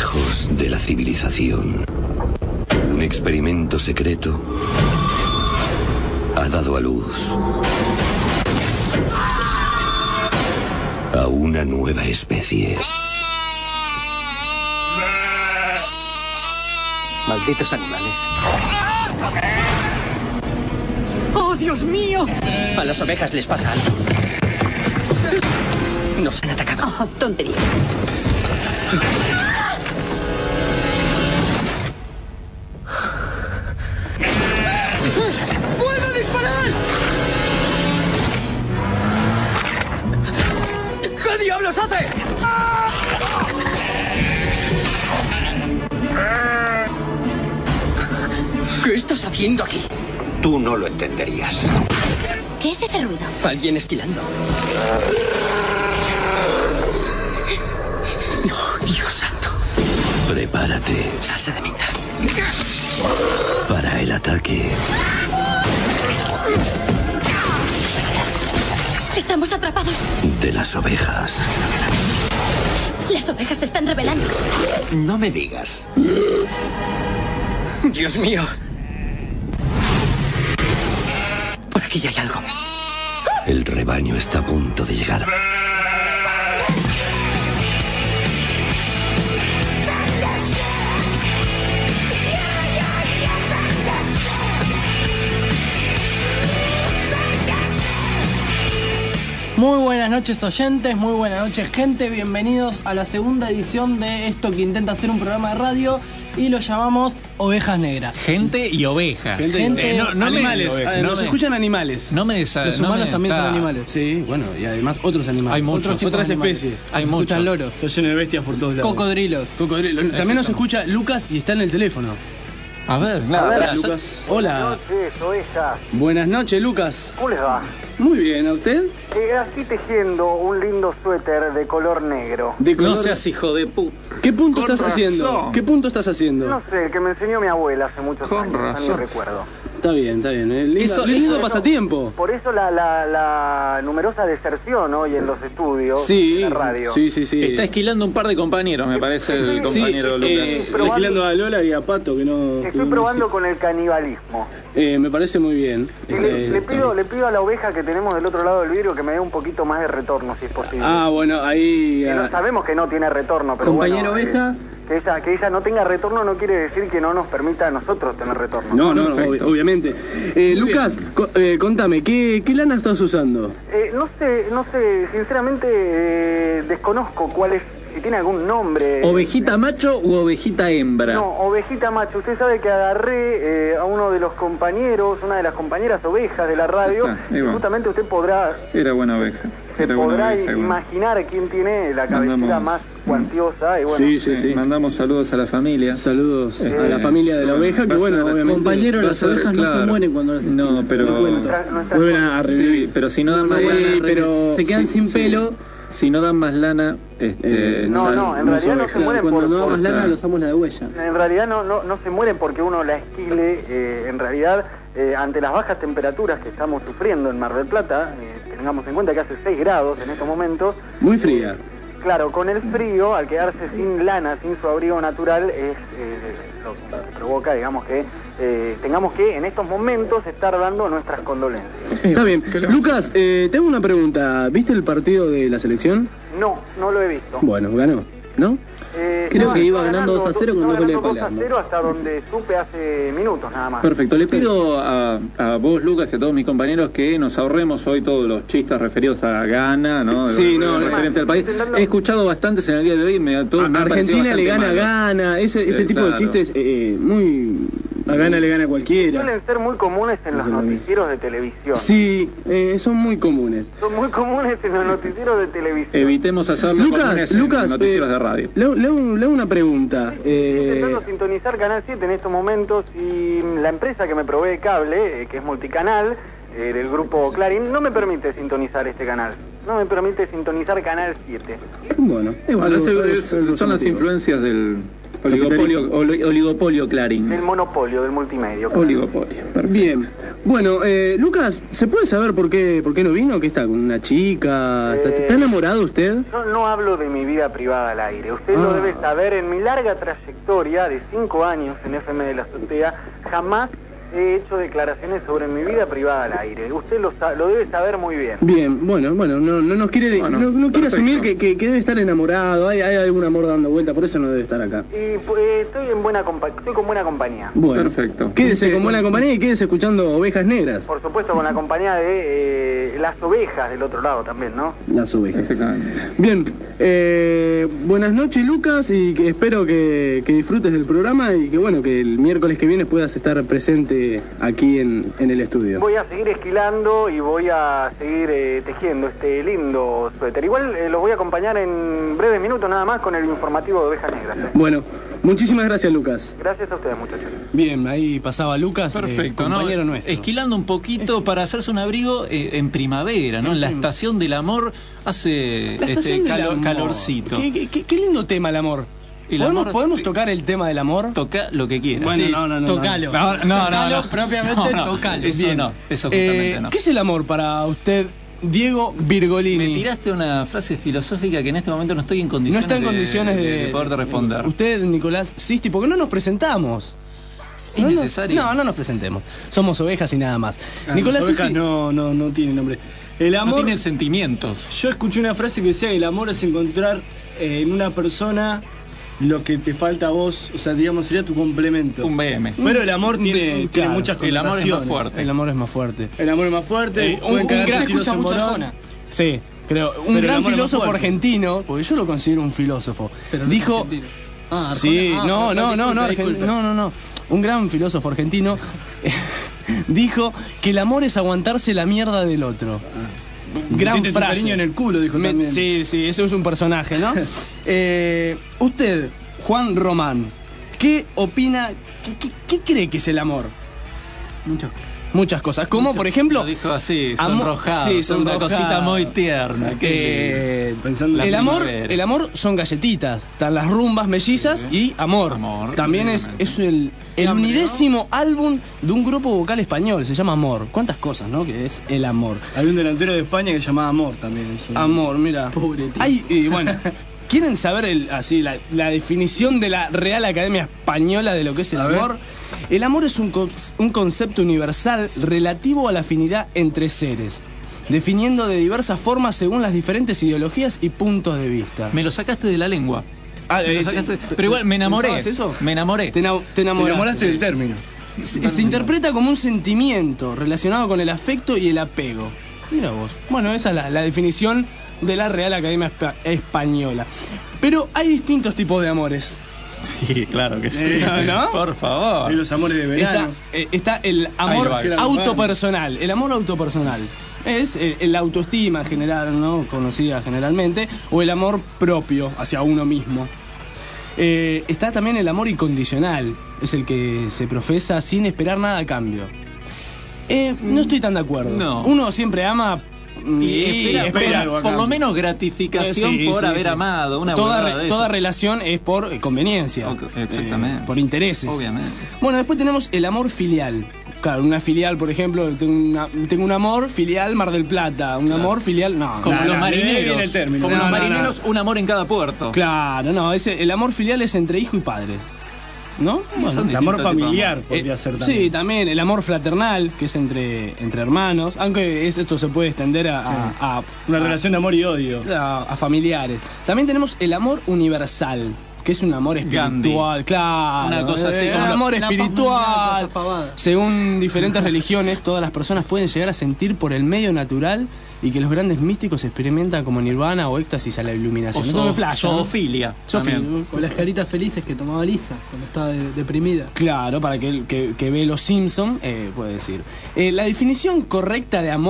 Lejos de la civilización, un experimento secreto ha dado a luz a una nueva especie. Malditos animales. ¡Oh, Dios mío! A las ovejas les pasa algo. Nos han atacado. Oh, tonterías. ¡Vuelve a disparar! ¿Qué diablos hace? ¿Qué estás haciendo aquí? Tú no lo entenderías. ¿Qué es ese ruido? Alguien esquilando. No, Dios santo. Prepárate Salsa de menta. para el ataque Estamos atrapados. de las ovejas. Las ovejas se están rebelando. No me digas. Dios mío. Por aquí ya hay algo. El rebaño está a punto de llegar. Muy buenas noches oyentes, muy buenas noches gente, bienvenidos a la segunda edición de esto que intenta ser un programa de radio y lo llamamos Ovejas Negras. Gente y ovejas. Animales, nos escuchan animales. No me Los humanos también son animales. Sí, bueno, y además otros animales. Hay muchos. Otras especies. Hay Se muchos. escuchan loros, Está lleno de bestias por todos lados. cocodrilos. También nos escucha Lucas y está en el teléfono. A ver, Hola, Lucas. Hola. Buenas noches, ovejas. Buenas noches, Lucas. ¿Cómo les va? Muy bien, ¿a usted? Estoy tejiendo un lindo suéter de color negro. De no color- seas hijo de puta. ¿Qué punto Con estás haciendo? razón. ¿Qué punto estás haciendo? No sé, el que me enseñó mi abuela hace muchos Con años, razón. no recuerdo. Está bien. Lindo pasatiempo. Por eso la numerosa deserción hoy en los estudios Sí, de la radio. sí. Está esquilando un par de compañeros, me parece, el compañero Lucas. Alquilando a Lola y a Pato, que no... Estoy probando con el canibalismo. Me parece muy bien. Y le pido a la oveja que tenemos del otro lado del vidrio que me dé un poquito más de retorno, si es posible. Ah, bueno, ahí... Que no sabemos que no tiene retorno, pero Compañero bueno, oveja. Que ella no tenga retorno no quiere decir que no nos permita a nosotros tener retorno. No, Perfecto. obviamente. Lucas, contame, ¿qué lana estás usando? No sé, sinceramente desconozco cuál es, si tiene algún nombre. ¿Ovejita macho u ovejita hembra? No, ovejita macho. Usted sabe que agarré a uno de los compañeros, una de las compañeras ovejas de la radio, Ahí y va. justamente usted podrá, Era buena oveja. se Era buena podrá oveja, igual. imaginar quién tiene la cabecita Mandamos- más cuantiosa. Y bueno, Sí. Mandamos saludos a la familia. Saludos a la familia de la oveja, que va a bueno, ser- obviamente... Compañero, va a las ser, ovejas no se claro. mueren cuando las No, pero... Te cuento. nuestra Vuelven a Sí, revivir. pero si no dan más Sí, lana... pero... se quedan sin pelo. Si no dan más lana... no, ya- en no realidad son no se ovejas. mueren Cuando por... no damos por- lana, los damos la de huella. En realidad no se mueren porque uno la esquile, en realidad ante las bajas temperaturas que estamos sufriendo en Mar del Plata, tengamos en cuenta que hace 6 grados en estos momentos. Muy fría. Claro, con el frío, al quedarse sin lana, sin su abrigo natural, es lo que provoca, digamos, que tengamos que en estos momentos estar dando nuestras condolencias. Está bien. Lucas, te hago una pregunta. ¿Viste el partido de la selección? No lo he visto. Bueno, ganó, ¿no? Creo que iba estaba ganando 2-0 con dos goles de ganando Palermo. 2-0 hasta donde supe hace minutos nada más. Perfecto, le pido a vos, Lucas, y a todos mis compañeros que nos ahorremos hoy todos los chistes referidos a Ghana, ¿no? Sí, no, referencia al país. He escuchado bastantes en el día de hoy, todos me han parecido Argentina le bastante gana a malos. Ghana, ese tipo de claro. chistes muy... A Ghana le gana a cualquiera. Suelen ser muy comunes en los noticieros de televisión. Sí, son muy comunes. Son muy comunes en los noticieros de televisión. Evitemos hacerlo Lucas, en noticieros de radio. le hago una pregunta. Estoy intentando sintonizar Canal 7 en estos momentos y la empresa que me provee cable, que es multicanal, del grupo Clarín, no me permite sintonizar este canal. No me permite sintonizar Canal 7. Bueno, Son las influencias del Oligopolio Clarín. Del monopolio, del multimedio. Claro. Oligopolio. Perfecto. Bien. Bueno, Lucas, ¿se puede saber por qué no vino? ¿Qué está? ¿Con una chica? ¿Está enamorado usted? Yo no hablo de mi vida privada al aire. Usted lo debe saber. En mi larga trayectoria de 5 años en FM de la Azotea, jamás he hecho declaraciones sobre mi vida privada al aire. Usted lo debe saber muy bien. Bien, bueno, no nos quiere, no quiere asumir que debe estar enamorado, hay algún amor dando vuelta, por eso no debe estar acá. Y estoy con buena compañía. Bueno, perfecto. Quédese con buena compañía y quédese escuchando Ovejas Negras. Por supuesto, con la compañía de las ovejas del otro lado también, ¿no? Las ovejas. Exactamente. Bien, buenas noches, Lucas, y que espero que disfrutes del programa y que bueno, que el miércoles que viene puedas estar presente aquí en el estudio. Voy a seguir esquilando y voy a seguir tejiendo este lindo suéter. Igual los voy a acompañar en breves minutos nada más con el informativo de Ovejas Negras. Bueno, muchísimas gracias, Lucas. Gracias a ustedes, muchachos. Bien, ahí pasaba Lucas, perfecto, compañero ¿no? nuestro. Esquilando un poquito para hacerse un abrigo en primavera, ¿no? En la estación del amor hace calorcito. Qué lindo tema el amor. ¿Podemos tocar el tema del amor? Toca lo que quieras. Bueno, sí. no. Tocalo. No. Propiamente tocalo. Eso bien. no, eso justamente no. ¿Qué es el amor para usted, Diego Virgolini? Me tiraste una frase filosófica que en este momento no estoy en condiciones, de poderte responder. Usted, Nicolás Sisti, ¿por qué no nos presentamos? ¿Es necesario? No nos presentemos. Somos ovejas y nada más. Nicolás Sisti no tiene nombre. El amor, no tiene sentimientos. Yo escuché una frase que decía que el amor es encontrar en una persona lo que te falta a vos, o sea, digamos, sería tu complemento. Un BM. Pero el amor tiene muchas connotaciones. El amor es más fuerte. El amor es más fuerte. El amor es más fuerte. Un gran escucha mucha zona. Sí, creo. Un gran filósofo argentino, porque yo lo considero un filósofo. Pero dijo. Sí, no. Un gran filósofo argentino dijo que el amor es aguantarse la mierda del otro. Gran frase. Cariño en el culo, dijo también. Sí, eso es un personaje, ¿no? Usted, Juan Román, ¿qué opina? ¿Qué cree que es el amor? Muchas cosas. Como, por ejemplo... Lo dijo así, sonrojado. Sí, una cosita muy tierna. Pensando el amor son galletitas. Están las rumbas mellizas y amor. También es el unidécimo álbum de un grupo vocal español. Se llama Amor. ¿Cuántas cosas, no? Que es el amor. Hay un delantero de España que se llamaba Amor también. Amor, mira. Pobre tío. Y bueno... ¿Quieren saber la definición de la Real Academia Española de lo que es el amor? El amor es un concepto universal relativo a la afinidad entre seres, definiendo de diversas formas según las diferentes ideologías y puntos de vista. Me lo sacaste de la lengua. Pero igual me enamoré. ¿Sabes eso? Me enamoré. Te enamoraste del término. Se interpreta como un sentimiento relacionado con el afecto y el apego. Mira vos. Bueno, esa es la definición de la Real Academia Española. Pero hay distintos tipos de amores. Sí, claro que sí. ¿No? Por favor. Y los amores de verano. Está el amor autopersonal. El amor autopersonal es la autoestima general, ¿no? Conocida generalmente, o el amor propio hacia uno mismo. Está también el amor incondicional. Es el que se profesa sin esperar nada a cambio. No estoy tan de acuerdo. No. Uno siempre ama y espera por lo menos gratificación por haber amado. Una toda relación es por conveniencia. Exactamente. Por intereses. Obviamente. Bueno, después tenemos el amor filial. Claro, una filial, por ejemplo, tengo un amor filial Mar del Plata. Un amor filial, como los marineros. Como los marineros, un amor en cada puerto. Claro, el amor filial es entre hijo y padre. ¿No? Bueno, el amor familiar podría ser también. Sí, también el amor fraternal, que es entre hermanos, aunque esto se puede extender a una relación de amor y odio. A familiares. También tenemos el amor universal, que es un amor espiritual. Gandhi. Claro. Una cosa así como un amor espiritual. Según diferentes religiones, todas las personas pueden llegar a sentir por el medio natural y que los grandes místicos experimentan como nirvana o éxtasis a la iluminación. Zoofilia. O las caritas felices que tomaba Lisa cuando estaba deprimida. Claro, para que ve Los Simpson puede decir. La definición correcta de amor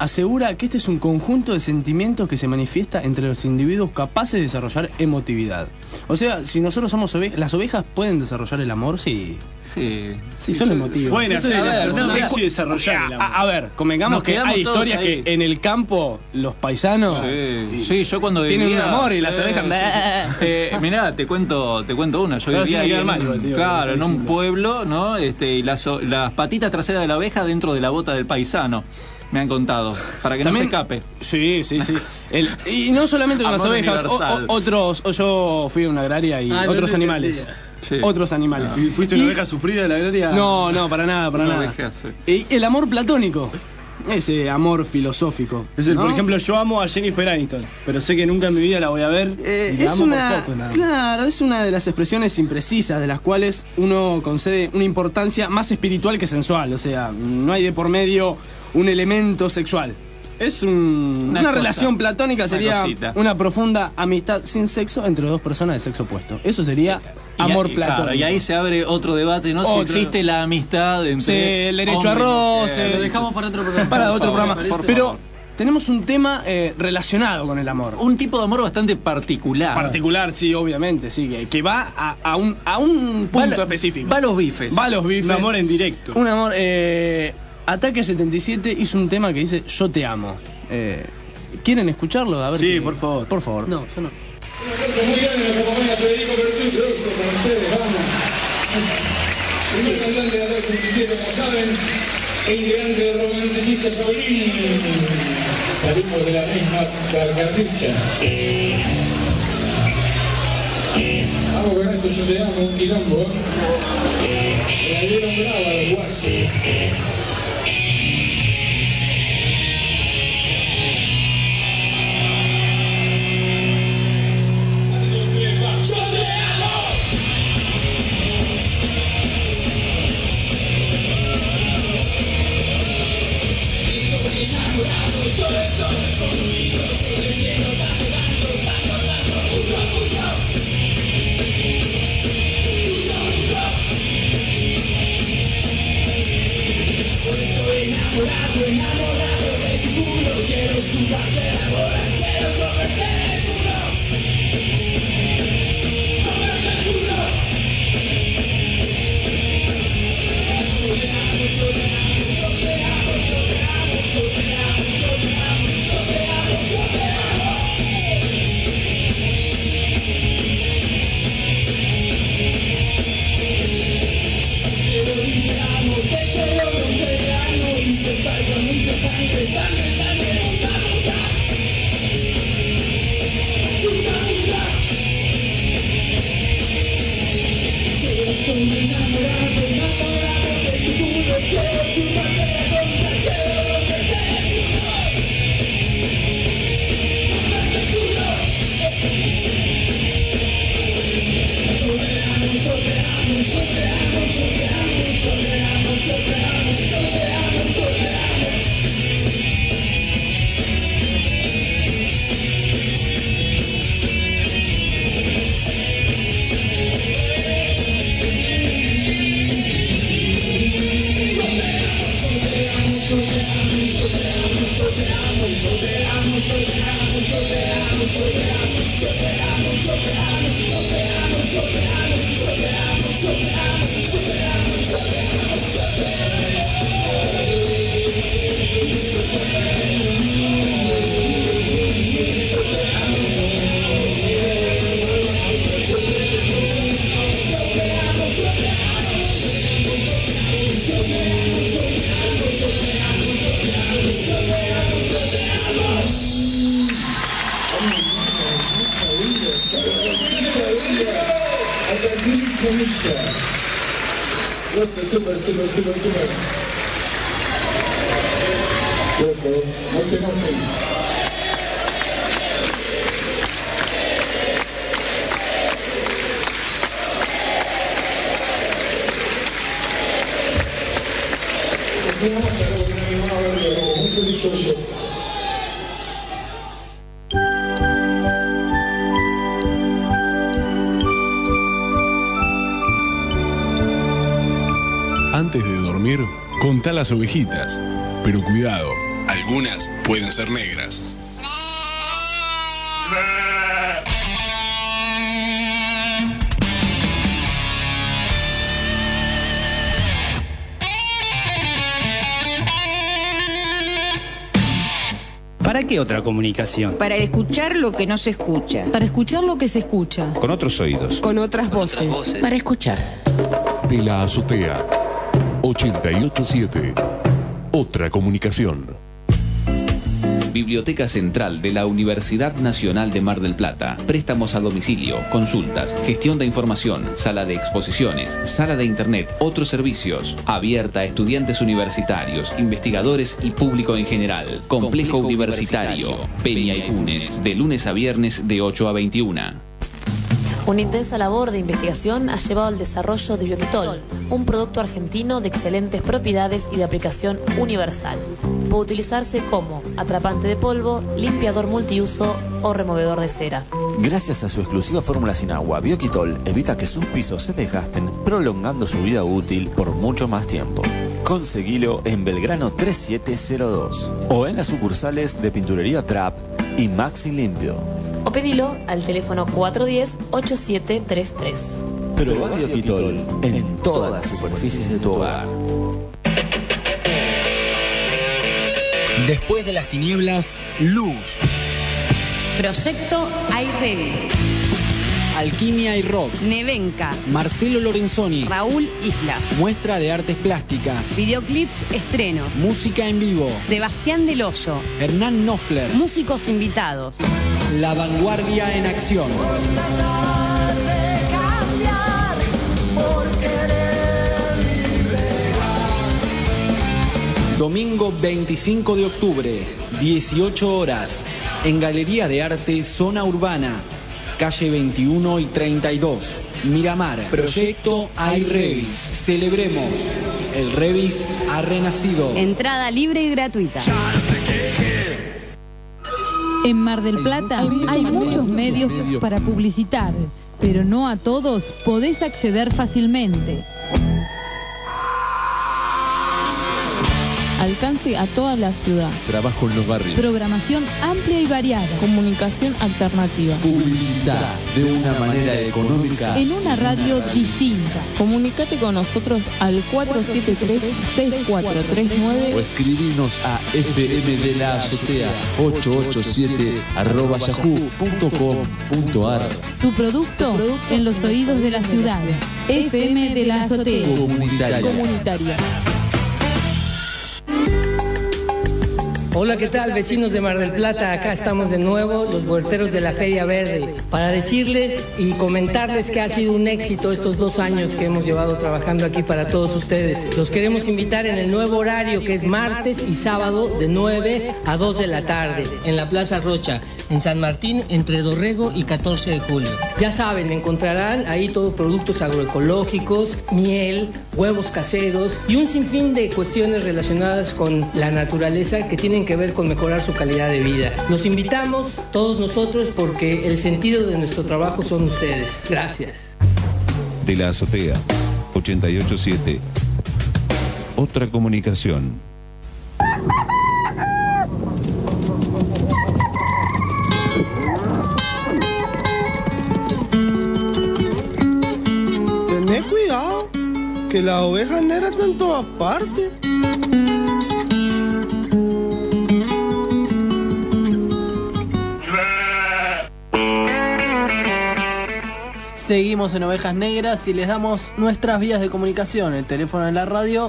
asegura que este es un conjunto de sentimientos que se manifiesta entre los individuos capaces de desarrollar emotividad. O sea, si nosotros somos las ovejas pueden desarrollar el amor, sí. Sí, son emotivos. Pueden hacer, no sí desarrollar el amor. A ver, convengamos que hay historias que en el campo los paisanos Sí, yo cuando vivía... tienen un amor y las ovejas... Mirá, te cuento una. Yo vivía ahí en un pueblo, ¿no? Y las patitas traseras de la oveja dentro de la bota del paisano. Me han contado, para que también, no se escape. Sí. Y no solamente con las ovejas, yo fui a una agraria y otros animales. Sí. Otros animales. ¿Y fuiste una oveja sufrida de la agraria? No, para nada. Oveja, sí. Y el amor platónico. Ese amor filosófico. ¿No? Por ejemplo, yo amo a Jennifer Aniston, pero sé que nunca en mi vida la voy a ver. Es una de las expresiones imprecisas de las cuales uno concede una importancia más espiritual que sensual. O sea, no hay de por medio un elemento sexual. Es una relación platónica, sería una profunda amistad sin sexo entre dos personas de sexo opuesto. Eso sería amor platónico. Claro, y ahí se abre otro debate, ¿no? Si existe la amistad entre... Sí, el derecho a roce. Lo dejamos para otro programa. Para otro programa. Pero tenemos un tema relacionado con el amor. Un tipo de amor bastante particular. Particular, sí, obviamente, sí. Que va a un punto específico. Va a los bifes. Un amor en directo. Un amor... Ataque 77 hizo un tema que dice Yo te amo. ¿Quieren escucharlo? A ver sí, por favor. Por favor. No, yo no. Una cosa muy grande nos acompaña Federico Bertuzzo con ustedes, vamos. Primer cantante de Ataque 77, como saben, integrante de Romanticistas Saulín. Salimos de la misma carcachucha. Vamos con eso, Yo te amo, un quilombo. La dieron brava a los guachos. Super. Eso, no se enojen. Vamos a hacer un feliz hoyo. Antes de dormir, contá las ovejitas. Pero cuidado, Algunas pueden ser negras. ¿Para qué otra comunicación? Para escuchar lo que no se escucha. Para escuchar lo que se escucha. Con otros oídos. Con otras voces. Para escuchar. De la azotea. 88.7. Otra comunicación. Biblioteca Central de la Universidad Nacional de Mar del Plata. Préstamos a domicilio, consultas, gestión de información, sala de exposiciones, sala de internet, otros servicios. Abierta a estudiantes universitarios, investigadores y público en general. Complejo Universitario, Peña y Funes, de lunes a viernes de 8 a 21. Una intensa labor de investigación ha llevado al desarrollo de Bioquitol, un producto argentino de excelentes propiedades y de aplicación universal. Puede utilizarse como atrapante de polvo, limpiador multiuso o removedor de cera. Gracias a su exclusiva fórmula sin agua, Bioquitol evita que sus pisos se desgasten, prolongando su vida útil por mucho más tiempo. Conseguilo en Belgrano 3702 o en las sucursales de Pinturería Trap y Maxi Limpio. O pedilo al teléfono 410-8733. Probá Bioquitol en todas las superficies de tu hogar. Después de las tinieblas, luz. Proyecto Aire. Alquimia y rock. Nevenka. Marcelo Lorenzoni. Raúl Islas. Muestra de artes plásticas. Videoclips estreno. Música en vivo. Sebastián Del Hoyo. Hernán Knopfler. Músicos invitados. La vanguardia en acción. Domingo 25 de octubre, 18 horas, en Galería de Arte Zona Urbana, calle 21 y 32, Miramar. Proyecto iRevis. Celebremos. El Revis ha renacido. Entrada libre y gratuita. En Mar del Plata hay muchos medios para publicitar, pero no a todos podés acceder fácilmente. Alcance a toda la ciudad. Trabajo en los barrios. Programación amplia y variada. Comunicación alternativa. Publicidad de una manera económica. En una radio distinta. Comunicate con nosotros al 473-6439 o escribinos a fmdelaazotea887@yahoo.com.ar. Tu producto en los oídos de la ciudad. FM de la Azotea. Comunitaria. Hola, ¿qué tal, vecinos de Mar del Plata? Acá estamos de nuevo, los Huerteros de la Feria Verde, para decirles y comentarles que ha sido un éxito estos 2 años que hemos llevado trabajando aquí para todos ustedes. Los queremos invitar en el nuevo horario, que es martes y sábado de 9 a 2 de la tarde, en la Plaza Rocha, en San Martín, entre Dorrego y 14 de julio. Ya saben, encontrarán ahí todos productos agroecológicos, miel, huevos caseros y un sinfín de cuestiones relacionadas con la naturaleza que tienen que ver con mejorar su calidad de vida. Los invitamos, todos nosotros, porque el sentido de nuestro trabajo son ustedes. Gracias. De la azotea, 88.7. Otra comunicación. Tened cuidado, que las ovejas negras están en todas partes. Seguimos en Ovejas Negras y les damos nuestras vías de comunicación. El teléfono de la radio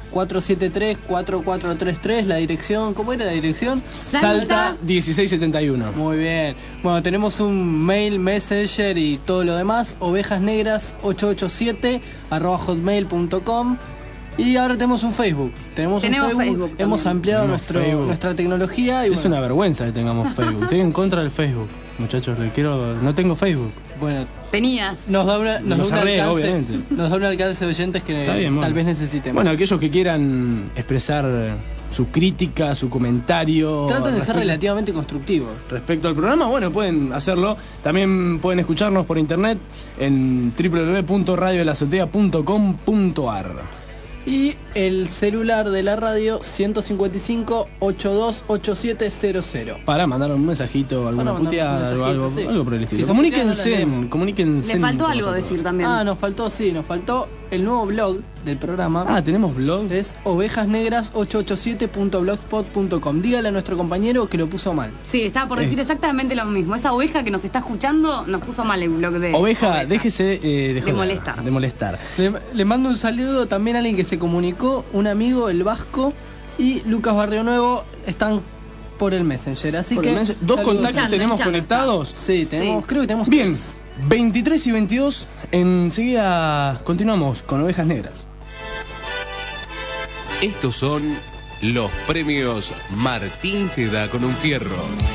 473-4433, la dirección, ¿cómo era la dirección? Salta 1671. Muy bien. Bueno, tenemos un mail, messenger y todo lo demás, ovejasnegras887@hotmail.com. Y ahora tenemos un Facebook. Tenemos un Facebook. Hemos ampliado nuestra tecnología. Y es una vergüenza que tengamos Facebook. Estoy en contra del Facebook. Muchachos, no tengo Facebook. Bueno, tenías. Nos da un alcance de oyentes que tal vez necesitemos. Bueno, aquellos que quieran expresar su crítica, su comentario. Traten de ser relativamente constructivos. Respecto al programa, bueno, pueden hacerlo. También pueden escucharnos por internet en www.radiolazotea.com.ar. Y el celular de la radio 155-828700. Para mandar un mensajito, alguna puteada o algo, sí. Algo por el estilo. Si comuníquense. Le faltó algo decir también. Nos faltó el nuevo blog del programa. ¿Tenemos blog? Es ovejasnegras887.blogspot.com. Dígale a nuestro compañero que lo puso mal. Sí, estaba por decir exactamente lo mismo. Esa oveja que nos está escuchando nos puso mal el blog de Oveja. Déjese de molestar. Le mando un saludo también a alguien que se comunicó, un amigo, el Vasco, y Lucas Barrio Nuevo están por el Messenger. Así que ¿Dos contactos tenemos conectados? Sí, creo que tenemos. Bien. 23 y 22, enseguida continuamos con Ovejas Negras. Estos son los premios Martín te da con un fierro.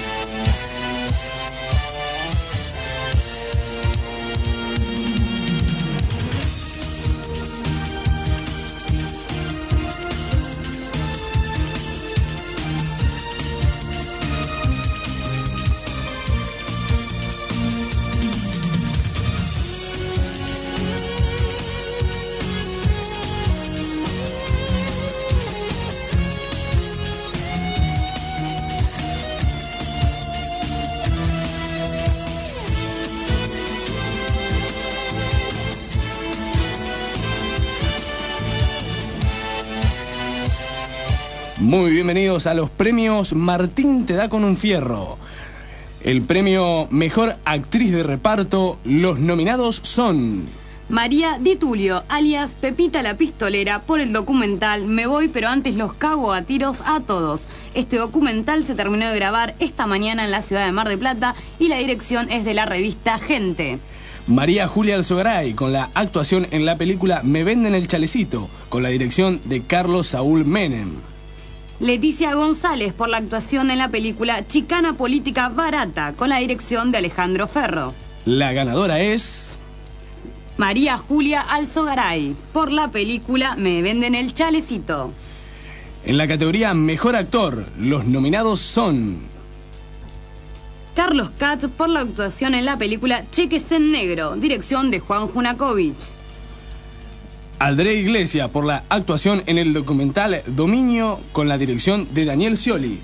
Muy bienvenidos a los premios Martín te da con un fierro. El premio Mejor Actriz de Reparto, los nominados son... María Di Tulio, alias Pepita la Pistolera, por el documental Me voy pero antes los cago a tiros a todos. Este documental se terminó de grabar esta mañana en la ciudad de Mar del Plata y la dirección es de la revista Gente. María Julia Alzogaray, con la actuación en la película Me venden el chalecito, con la dirección de Carlos Saúl Menem. Leticia González, por la actuación en la película Chicana Política Barata, con la dirección de Alejandro Ferro. La ganadora es... María Julia Alzogaray, por la película Me venden el chalecito. En la categoría Mejor Actor, los nominados son... Carlos Katz, por la actuación en la película Cheques en Negro, dirección de Juan Junakovich. André Iglesias, por la actuación en el documental Dominio, con la dirección de Daniel Scioli.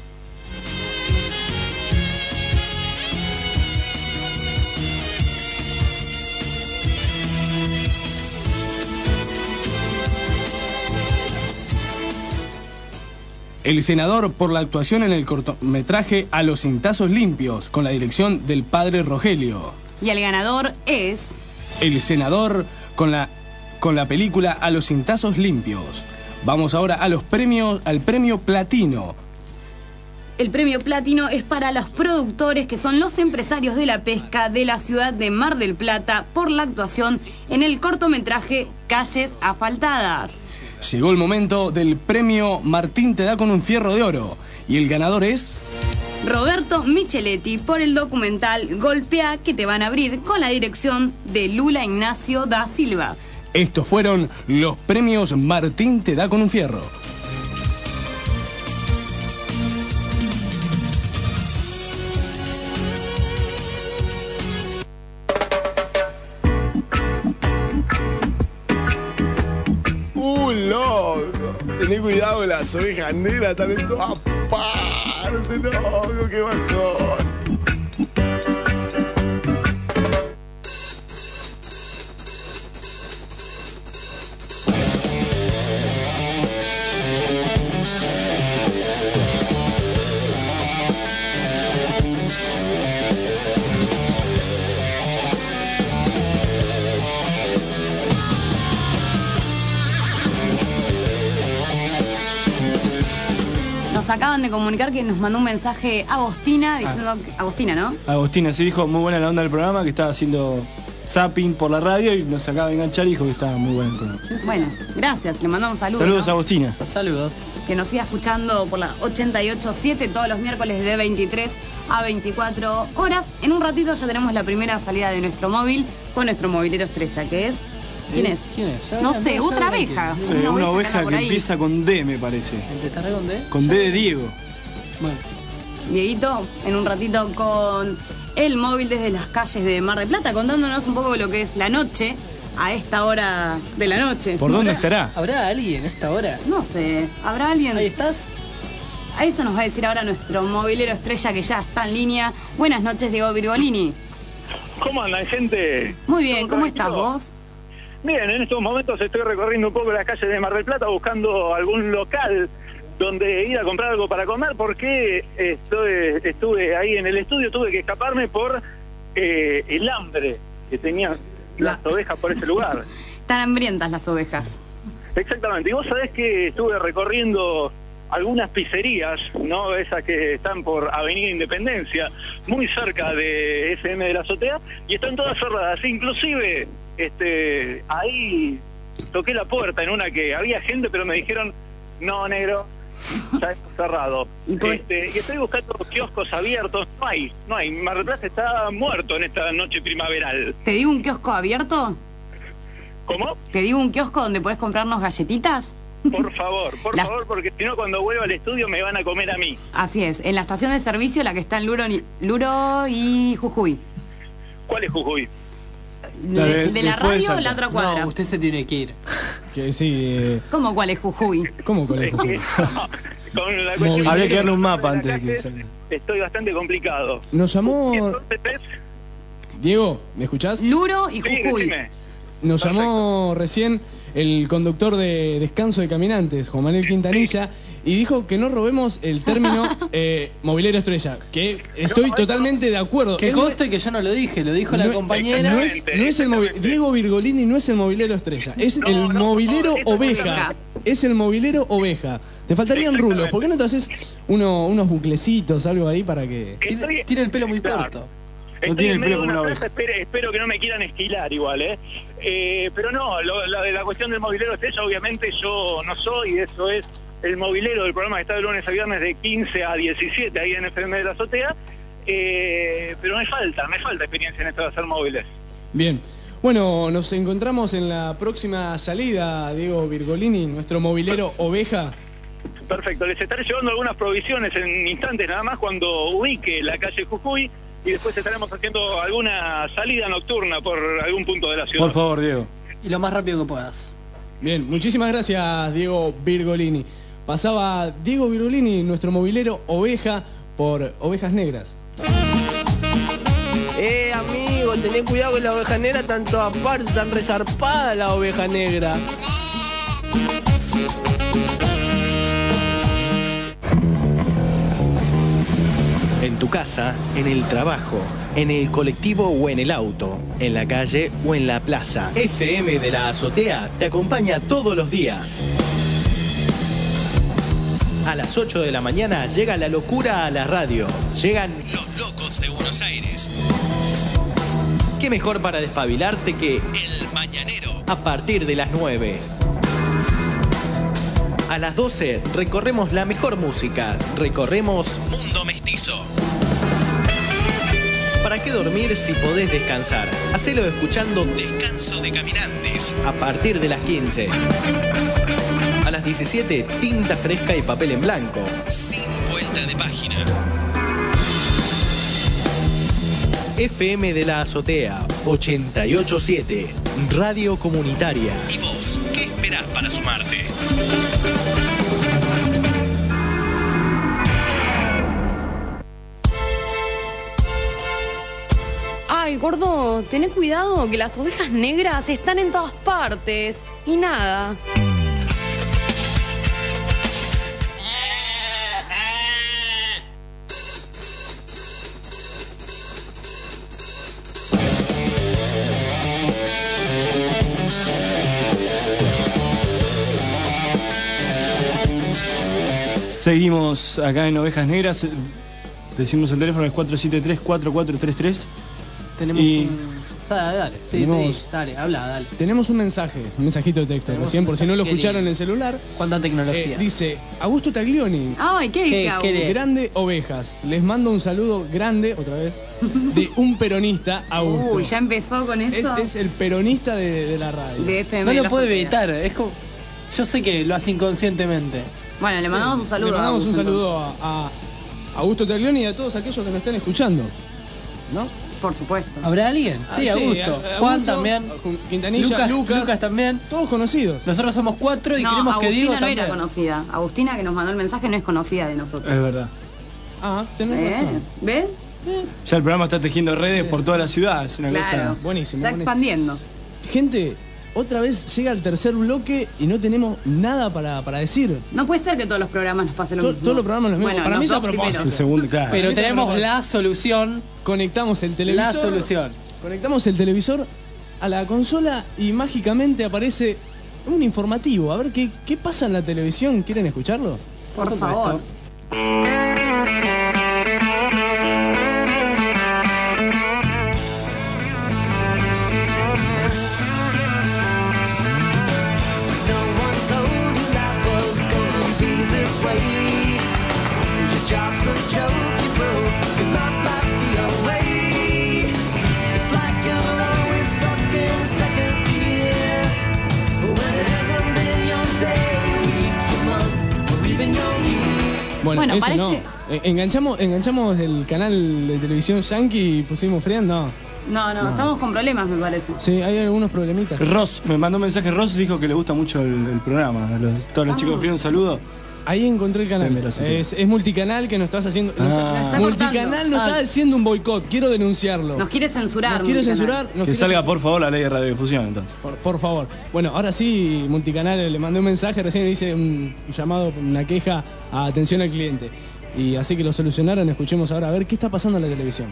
El senador, por la actuación en el cortometraje A los cintazos limpios, con la dirección del padre Rogelio. Y el ganador es... El senador, con la película A los cintazos limpios. Vamos ahora a los premios, al premio Platino. El premio Platino es para los productores, que son los empresarios de la pesca de la ciudad de Mar del Plata, por la actuación en el cortometraje Calles Asfaltadas. Llegó el momento del premio Martín te da con un fierro de oro. Y el ganador es... Roberto Micheletti, por el documental Golpea que te van a abrir, con la dirección de Lula Ignacio da Silva. Estos fueron los premios Martín te da con un fierro. Loco, tené cuidado, las ovejas negras están en todas partes, loco, qué bajón. Acaban de comunicar que nos mandó un mensaje Agostina diciendo Agostina, ¿no? Agostina, sí, dijo muy buena la onda del programa, que estaba haciendo zapping por la radio y nos acaba de enganchar y dijo que estaba muy bueno el programa. Bueno, gracias, le mandamos saludos. Saludos, ¿no? Agostina. Saludos. Que nos siga escuchando por la 88.7 todos los miércoles de 23 a 24 horas. En un ratito ya tenemos la primera salida de nuestro móvil con nuestro movilero estrella, que es... ¿Quién es? No sé, otra abeja. Una oveja que empieza con D, me parece. ¿Empezará con D? Con D de Diego. Bueno. Dieguito, en un ratito con el móvil desde las calles de Mar del Plata, contándonos un poco de lo que es la noche a esta hora de la noche. ¿Por dónde estará? ¿Habrá alguien a esta hora? No sé, ¿habrá alguien? ¿Ahí estás? A eso nos va a decir ahora nuestro movilero estrella que ya está en línea. Buenas noches, Diego Virgolini. ¿Cómo andan, gente? Muy bien, ¿cómo estás vos? Bien, en estos momentos estoy recorriendo un poco las calles de Mar del Plata buscando algún local donde ir a comprar algo para comer porque estuve ahí en el estudio, tuve que escaparme por el hambre que tenían las ovejas por ese lugar. Están hambrientas las ovejas. Exactamente, y vos sabés que estuve recorriendo algunas pizzerías, ¿no? Esas que están por Avenida Independencia, muy cerca de FM de la Azotea, y están todas cerradas. Inclusive, ahí toqué la puerta en una que había gente, pero me dijeron, no, negro, ya está cerrado. Y estoy buscando kioscos abiertos, no hay. Mar del Plata está muerto en esta noche primaveral. ¿Te digo un kiosco abierto? ¿Cómo? ¿Te digo un kiosco donde podés comprarnos galletitas? Por favor, porque si no cuando vuelva al estudio me van a comer a mí. Así es, en la estación de servicio, la que está en Luro y Jujuy. ¿Cuál es Jujuy? De la radio o la otra cuadra. No, usted se tiene que ir. Que sí. ¿Cómo cuál es Jujuy? ¿Cómo cuál es Jujuy? Con la cuestión habría que darle un mapa antes de que salga. Estoy bastante complicado. Nos llamó... Diego, ¿me escuchás? Luro y Jujuy. Sí, nos llamó recién el conductor de Descanso de Caminantes, Juan Manuel Quintanilla, y dijo que no robemos el término movilero estrella, que estoy totalmente de acuerdo. Que conste que yo no lo dije, lo dijo la compañera. No es el Diego Virgolini no es el movilero estrella, es el movilero oveja. Es el movilero oveja. Te faltarían rulos, ¿por qué no te haces unos buclecitos, algo ahí para que... Tiene el pelo muy corto. No tiene el pelo como una oveja. Espero que no me quieran esquilar igual, pero no, la cuestión del movilero estrella, obviamente yo no soy, eso es el movilero del programa que está de lunes a viernes de 15 a 17 ahí en FM de la Azotea, pero me falta experiencia en esto de hacer móviles. Bien, bueno, nos encontramos en la próxima salida, Diego Virgolini, nuestro movilero oveja. Perfecto, les estaré llevando algunas provisiones en instantes nada más cuando ubique la calle Jujuy. Y después estaremos haciendo alguna salida nocturna por algún punto de la ciudad. Por favor, Diego. Y lo más rápido que puedas. Bien, muchísimas gracias, Diego Virgolini. Pasaba Diego Virgolini, nuestro movilero oveja, por Ovejas Negras. Amigo, tené cuidado con la oveja negra, tanto aparte, tan resarpada la oveja negra. En tu casa, en el trabajo, en el colectivo o en el auto, en la calle o en la plaza. FM de la Azotea te acompaña todos los días. A las 8 de la mañana llega la locura a la radio. Llegan los locos de Buenos Aires. ¿Qué mejor para despabilarte que El Mañanero? A partir de las 9. A las 12 recorremos la mejor música. Recorremos Mundo Mestizo. ¿Para qué dormir si podés descansar? Hacelo escuchando Descanso de Caminantes. A partir de las 15. A las 17, tinta fresca y papel en blanco. Sin vuelta de página. FM de la Azotea 88.7, Radio Comunitaria. ¿Y vos qué esperás para sumarte? Ay, gordo, tené cuidado que las ovejas negras están en todas partes. Y nada. Seguimos acá en Ovejas Negras. Decimos el teléfono es 473-4433. Tenemos un... Dale, dale, habla, dale. Tenemos un mensajito de texto, recién, por si no lo escucharon en el celular. ¿Cuánta tecnología? Dice, Augusto Taglioni. Ay, ¿qué dice? Grande Ovejas. Les mando un saludo grande, otra vez, de un peronista, Augusto. Uy, ya empezó con eso. Es el peronista de la radio. De FM. No lo puede evitar, es como... Yo sé que lo hace inconscientemente. Bueno, le mandamos un saludo. Le mandamos un saludo a Augusto Taglioni y a todos aquellos que nos están escuchando, ¿no? Por supuesto. ¿Habrá alguien? Sí, Augusto. Juan también. Quintanilla, Lucas también. Todos conocidos. Nosotros somos 4 y queremos que Diego Agustina no también. era conocida. Agustina, que nos mandó el mensaje, no es conocida de nosotros. Es verdad. Tenés razón. ¿Ves? Ya el programa está tejiendo redes por toda la ciudad. Es una cosa buenísima. Está expandiendo. Gente, otra vez llega el tercer bloque y no tenemos nada para decir. No puede ser que todos los programas nos pasen lo mismo. Todos los programas los mismos. Bueno, para mí es a primeros. propósito. El segundo, claro. Pero tenemos la solución. Conectamos el televisor. La solución. Conectamos el televisor a la consola y mágicamente aparece un informativo. A ver qué pasa en la televisión. ¿Quieren escucharlo? Por favor. Bueno, eso parece... no. Enganchamos el canal de televisión Yankee y pusimos freando. No, estamos con problemas, me parece. Sí, hay algunos problemitas. Ross, me mandó un mensaje. Ross dijo que le gusta mucho el programa. Todos los chicos piden un saludo. Ahí encontré el canal. Es multicanal que nos estás haciendo. Multicanal nos está haciendo un boicot. Quiero denunciarlo. Nos quiere censurar. Nos quiere censurar. Que salga, por favor, la ley de radiodifusión, entonces. Por favor. Bueno, ahora sí, Multicanal le mandé un mensaje. Recién le hice un llamado, una queja a atención al cliente. Y así que lo solucionaron. Escuchemos ahora a ver qué está pasando en la televisión.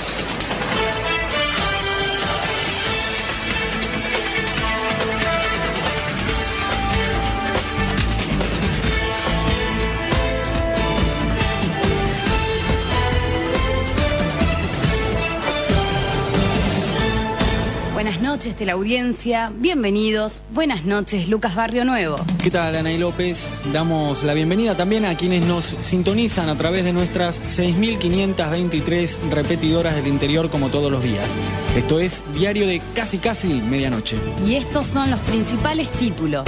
Buenas noches de la audiencia, bienvenidos. Buenas noches, Lucas Barrio Nuevo. ¿Qué tal, Anaí López? Damos la bienvenida también a quienes nos sintonizan a través de nuestras 6.523 repetidoras del interior como todos los días. Esto es Diario de Casi Medianoche. Y estos son los principales títulos.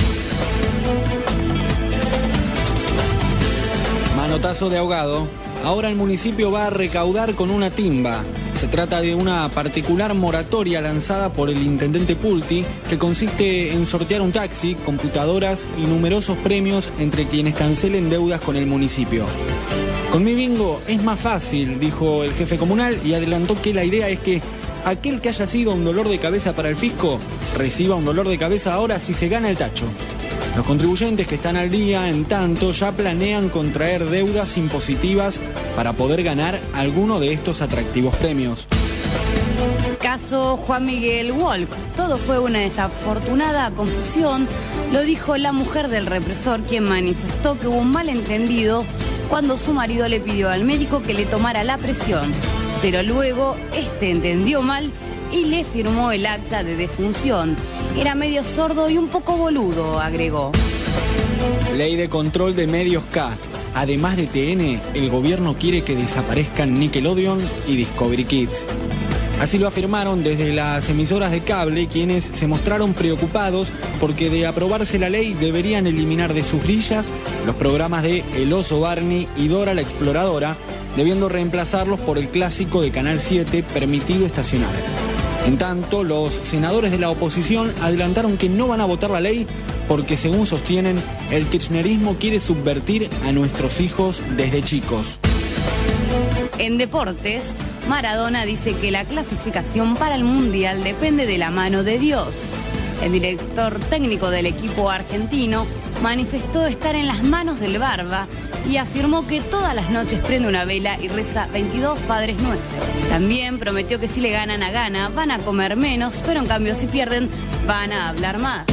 Manotazo de ahogado. Ahora el municipio va a recaudar con una timba. Se trata de una particular moratoria lanzada por el intendente Pulti, que consiste en sortear un taxi, computadoras y numerosos premios entre quienes cancelen deudas con el municipio. Con mi bingo es más fácil, dijo el jefe comunal, y adelantó que la idea es que aquel que haya sido un dolor de cabeza para el fisco, reciba un dolor de cabeza ahora si se gana el tacho. Los contribuyentes que están al día, en tanto, ya planean contraer deudas impositivas para poder ganar alguno de estos atractivos premios. Caso Juan Miguel Walk. Todo fue una desafortunada confusión, lo dijo la mujer del represor, quien manifestó que hubo un malentendido cuando su marido le pidió al médico que le tomara la presión. Pero luego entendió mal y le firmó el acta de defunción. Era medio sordo y un poco boludo, agregó. Ley de control de medios K. Además de TN, el gobierno quiere que desaparezcan Nickelodeon y Discovery Kids. Así lo afirmaron desde las emisoras de cable, quienes se mostraron preocupados porque de aprobarse la ley deberían eliminar de sus grillas los programas de El Oso Barney y Dora la Exploradora, debiendo reemplazarlos por el clásico de Canal 7 permitido estacionar. En tanto, los senadores de la oposición adelantaron que no van a votar la ley porque, según sostienen, el kirchnerismo quiere subvertir a nuestros hijos desde chicos. En deportes, Maradona dice que la clasificación para el Mundial depende de la mano de Dios. El director técnico del equipo argentino manifestó estar en las manos del Barba y afirmó que todas las noches prende una vela y reza 22 Padres Nuestros. También prometió que si le ganan a Ghana van a comer menos, pero en cambio si pierden van a hablar más.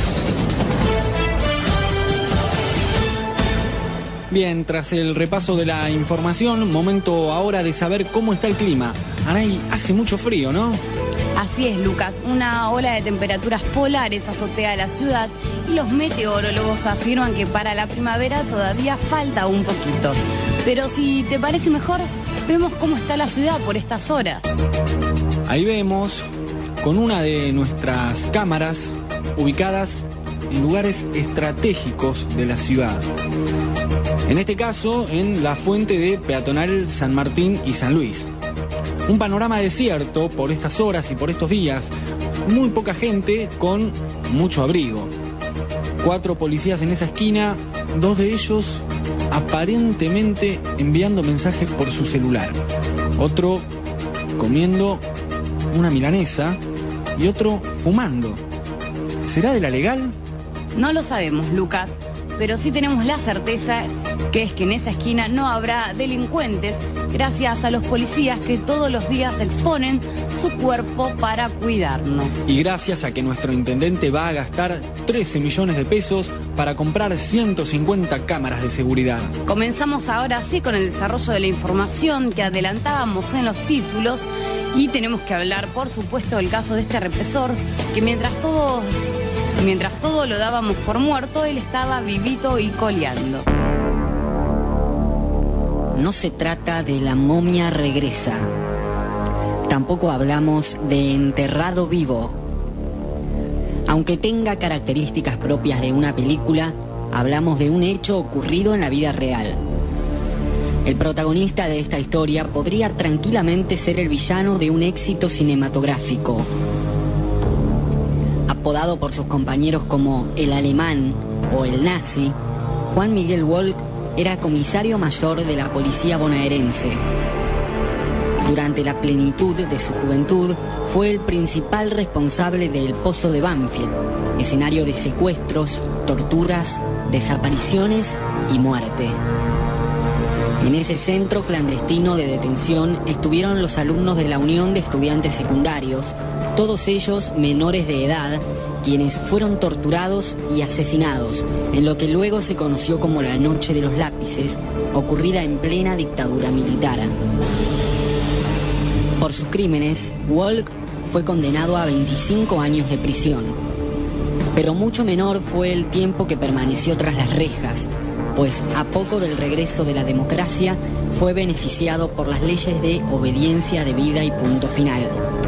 Bien, tras el repaso de la información, momento ahora de saber cómo está el clima. Anaí, hace mucho frío, ¿no? Así es, Lucas. Una ola de temperaturas polares azotea la ciudad y los meteorólogos afirman que para la primavera todavía falta un poquito. Pero si te parece mejor, vemos cómo está la ciudad por estas horas. Ahí vemos con una de nuestras cámaras ubicadas en lugares estratégicos de la ciudad. En este caso, en la fuente de peatonal San Martín y San Luis. Un panorama desierto por estas horas y por estos días. Muy poca gente con mucho abrigo. 4 policías en esa esquina, 2 de ellos aparentemente enviando mensajes por su celular. Otro comiendo una milanesa y otro fumando. ¿Será de la legal? No lo sabemos, Lucas, pero sí tenemos la certeza que es que en esa esquina no habrá delincuentes gracias a los policías que todos los días exponen su cuerpo para cuidarnos. Y gracias a que nuestro intendente va a gastar 13 millones de pesos para comprar 150 cámaras de seguridad. Comenzamos ahora sí con el desarrollo de la información que adelantábamos en los títulos y tenemos que hablar, por supuesto, del caso de este represor que mientras todo lo dábamos por muerto, él estaba vivito y coleando. No se trata de La momia regresa. Tampoco hablamos de enterrado vivo. Aunque tenga características propias de una película, hablamos de un hecho ocurrido en la vida real. El protagonista de esta historia podría tranquilamente ser el villano de un éxito cinematográfico. Apodado por sus compañeros como el alemán o el nazi, Juan Miguel Wolk era comisario mayor de la policía bonaerense. Durante la plenitud de su juventud, fue el principal responsable del Pozo de Banfield, escenario de secuestros, torturas, desapariciones y muerte. En ese centro clandestino de detención estuvieron los alumnos de la Unión de Estudiantes Secundarios, todos ellos menores de edad, quienes fueron torturados y asesinados en lo que luego se conoció como la Noche de los Lápices, ocurrida en plena dictadura militar. Por sus crímenes, Wolk fue condenado a 25 años de prisión. Pero mucho menor fue el tiempo que permaneció tras las rejas, pues a poco del regreso de la democracia fue beneficiado por las leyes de obediencia debida y punto final.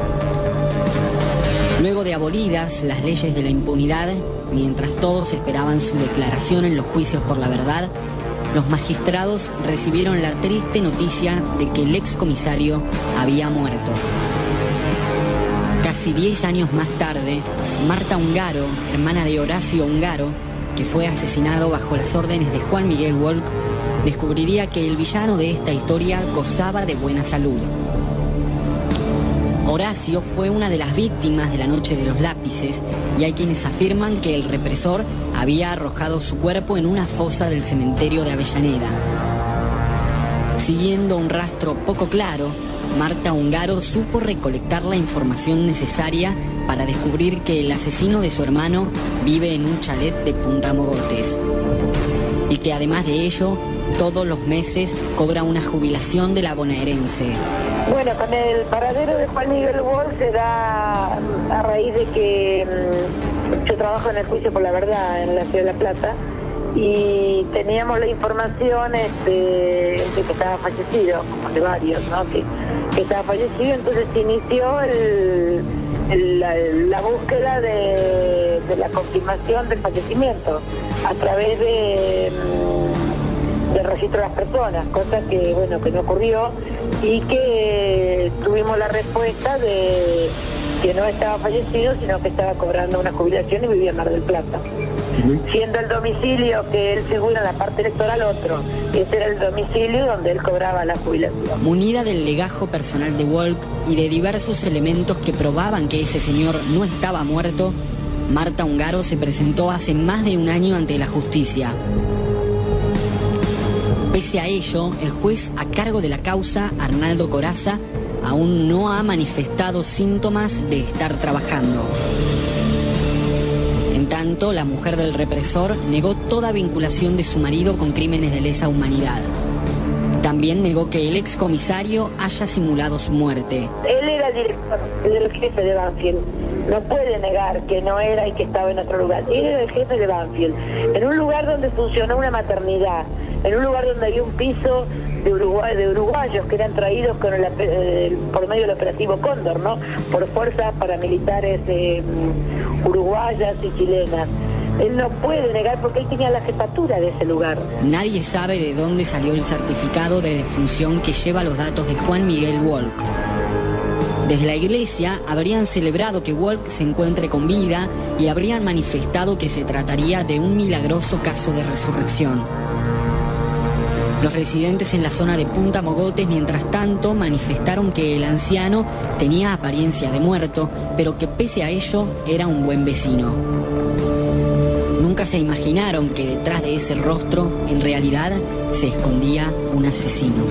Luego de abolidas las leyes de la impunidad, mientras todos esperaban su declaración en los juicios por la verdad, los magistrados recibieron la triste noticia de que el excomisario había muerto. Casi 10 años más tarde, Marta Ungaro, hermana de Horacio Ungaro, que fue asesinado bajo las órdenes de Juan Miguel Wolk, descubriría que el villano de esta historia gozaba de buena salud. Horacio fue una de las víctimas de la Noche de los Lápices y hay quienes afirman que el represor había arrojado su cuerpo en una fosa del cementerio de Avellaneda. Siguiendo un rastro poco claro, Marta Ungaro supo recolectar la información necesaria para descubrir que el asesino de su hermano vive en un chalet de Punta Mogotes y que además de ello, todos los meses cobra una jubilación de la bonaerense. Bueno, con el paradero de Juan Miguel Wolk se da a raíz de que yo trabajo en el juicio por la verdad en la ciudad de La Plata y teníamos la información de que estaba fallecido, como de varios, ¿no? Que estaba fallecido, entonces se inició la búsqueda de la confirmación del fallecimiento a través del registro de las personas, cosa que bueno que no ocurrió y que tuvimos la respuesta de que no estaba fallecido, sino que estaba cobrando una jubilación y vivía en Mar del Plata. Siendo el domicilio que él figura en la parte electoral otro, ese era el domicilio donde él cobraba la jubilación. Munida del legajo personal de Wolk y de diversos elementos que probaban que ese señor no estaba muerto, Marta Ungaro se presentó hace más de un año ante la justicia. Pese a ello, el juez a cargo de la causa, Arnaldo Corazza, aún no ha manifestado síntomas de estar trabajando. En tanto, la mujer del represor negó toda vinculación de su marido con crímenes de lesa humanidad. También negó que el excomisario haya simulado su muerte. Él era el director, el jefe de Banfield. No puede negar que no era y que estaba en otro lugar. Él era el jefe de Banfield. En un lugar donde funcionó una maternidad, en un lugar donde había un piso de uruguayos que eran traídos con por medio del operativo Cóndor, ¿no? Por fuerzas paramilitares uruguayas y chilenas. Él no puede negar porque él tenía la jefatura de ese lugar. Nadie sabe de dónde salió el certificado de defunción que lleva los datos de Juan Miguel Wolk. Desde la iglesia habrían celebrado que Walk se encuentre con vida y habrían manifestado que se trataría de un milagroso caso de resurrección. Los residentes en la zona de Punta Mogotes, mientras tanto, manifestaron que el anciano tenía apariencia de muerto, pero que pese a ello era un buen vecino. Nunca se imaginaron que detrás de ese rostro, en realidad, se escondía un asesino.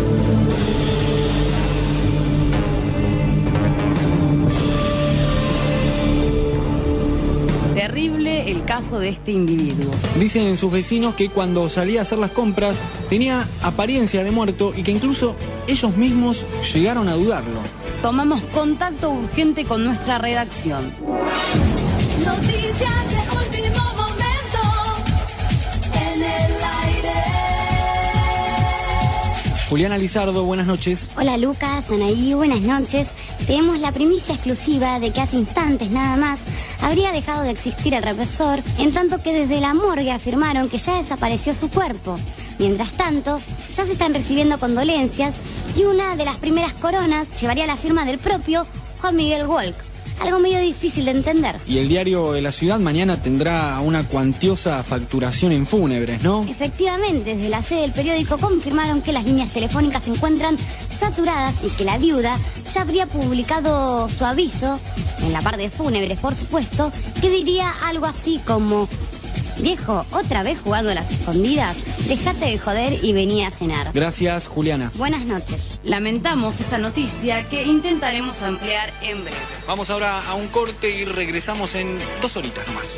Terrible el caso de este individuo. Dicen sus vecinos que cuando salía a hacer las compras tenía apariencia de muerto y que incluso ellos mismos llegaron a dudarlo. Tomamos contacto urgente con nuestra redacción. Noticias de último momento en el aire. Juliana Lizardo, buenas noches. Hola Lucas, Anaí, buenas noches. Tenemos la primicia exclusiva de que hace instantes nada más habría dejado de existir el represor, en tanto que desde la morgue afirmaron que ya desapareció su cuerpo. Mientras tanto, ya se están recibiendo condolencias y una de las primeras coronas llevaría la firma del propio Juan Miguel Walk. Algo medio difícil de entender. Y el diario de la ciudad mañana tendrá una cuantiosa facturación en fúnebres, ¿no? Efectivamente, desde la sede del periódico confirmaron que las líneas telefónicas se encuentran saturadas y que la viuda ya habría publicado su aviso, en la parte de fúnebres por supuesto, que diría algo así como: viejo, ¿otra vez jugando a las escondidas? Dejate de joder y vení a cenar. Gracias, Juliana. Buenas noches. Lamentamos esta noticia que intentaremos ampliar en breve. Vamos ahora a un corte y regresamos en 2 horitas nomás.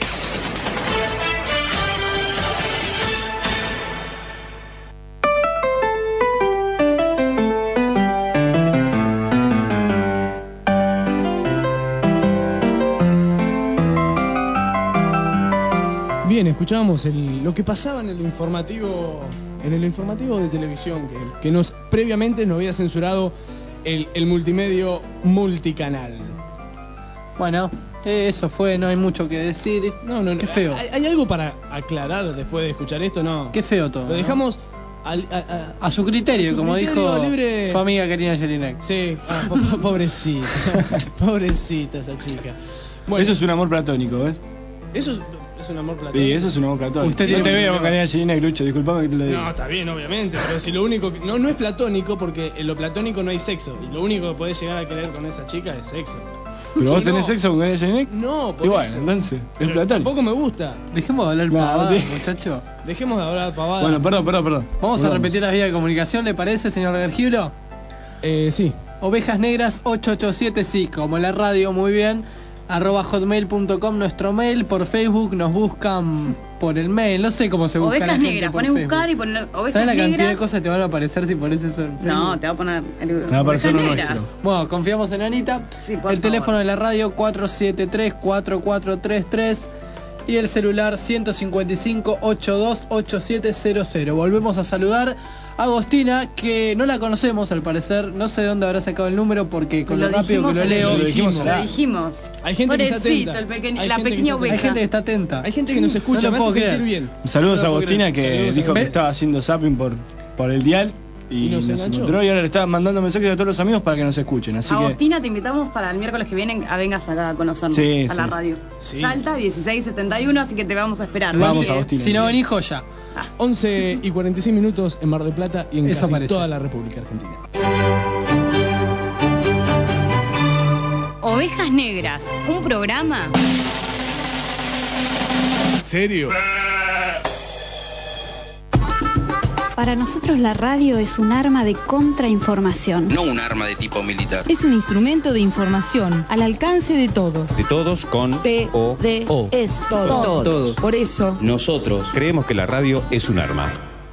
Bien, escuchábamos lo que pasaba en el informativo de televisión, que previamente nos había censurado el multimedio multicanal. Bueno, eso fue, no hay mucho que decir. No, qué feo. ¿Hay algo para aclarar después de escuchar esto? No. Qué feo todo. Lo dejamos a su criterio, como dijo libre. Su amiga Karina Jelinek. Sí, pobrecita. Pobrecita esa chica. Bueno, eso es un amor platónico, ¿ves? Eso es un amor platónico. Sí, eso es un amor platónico. Usted no te veo con Karina Jelinek, Lucho, disculpame que te lo diga. No, está bien, obviamente, pero si lo único que... No es platónico porque en lo platónico no hay sexo. Y lo único que podés llegar a querer con esa chica es sexo. ¿Pero vos tenés sexo con Karina Jelinek? No, por igual, eso. Entonces, es platónico. Tampoco me gusta. Dejemos de hablar pavadas, muchacho. Dejemos de hablar pavadas. Bueno, perdón. Vamos a repetir las vías de comunicación, ¿le parece, señor Vergiblo? Sí. Ovejas Negras 887, sí, como la radio, muy bien. @hotmail.com nuestro mail. Por Facebook nos buscan por el mail. No sé cómo se busca. Ovejas la gente Negras, por pones Facebook. buscar y poner Ovejas Negras. ¿Sabes la cantidad de cosas que te van a aparecer si pones eso en Facebook? No, te va a poner te va a aparecer Ovejas lo Negras. nuestro. Bueno, confiamos en Anita. Sí, por el teléfono de la radio 473-4433 y el celular 155-828700. Volvemos a saludar a Agostina, que no la conocemos al parecer. No sé de dónde habrá sacado el número porque con lo rápido que lo leo. Lo dijimos. Hay gente que está atenta. La pequeña oveja. Hay gente que está atenta. Hay gente que nos escucha, no me lo hace puedo sentir creer. bien. Saludos a Agostina que Saludos, dijo que Agostina. estaba haciendo zapping por el dial y nos nos enganchó. encontró y ahora le está mandando mensajes a todos los amigos para que nos escuchen. Así Agostina, te invitamos para el miércoles que viene a vengas acá a conocernos Sí, a la sí, radio. sí. Salta 1671, así que te vamos a esperar. Vamos, Así que- Agostina. Si no venís, joya. 11:46 en Mar del Plata y en Eso casi parece. toda la República Argentina. Ovejas Negras, un programa. ¿Serio? Para nosotros la radio es un arma de contrainformación. No un arma de tipo militar. Es un instrumento de información al alcance de todos. De todos con T-O-D es todo. Todo. Por eso nosotros creemos que la radio es un arma.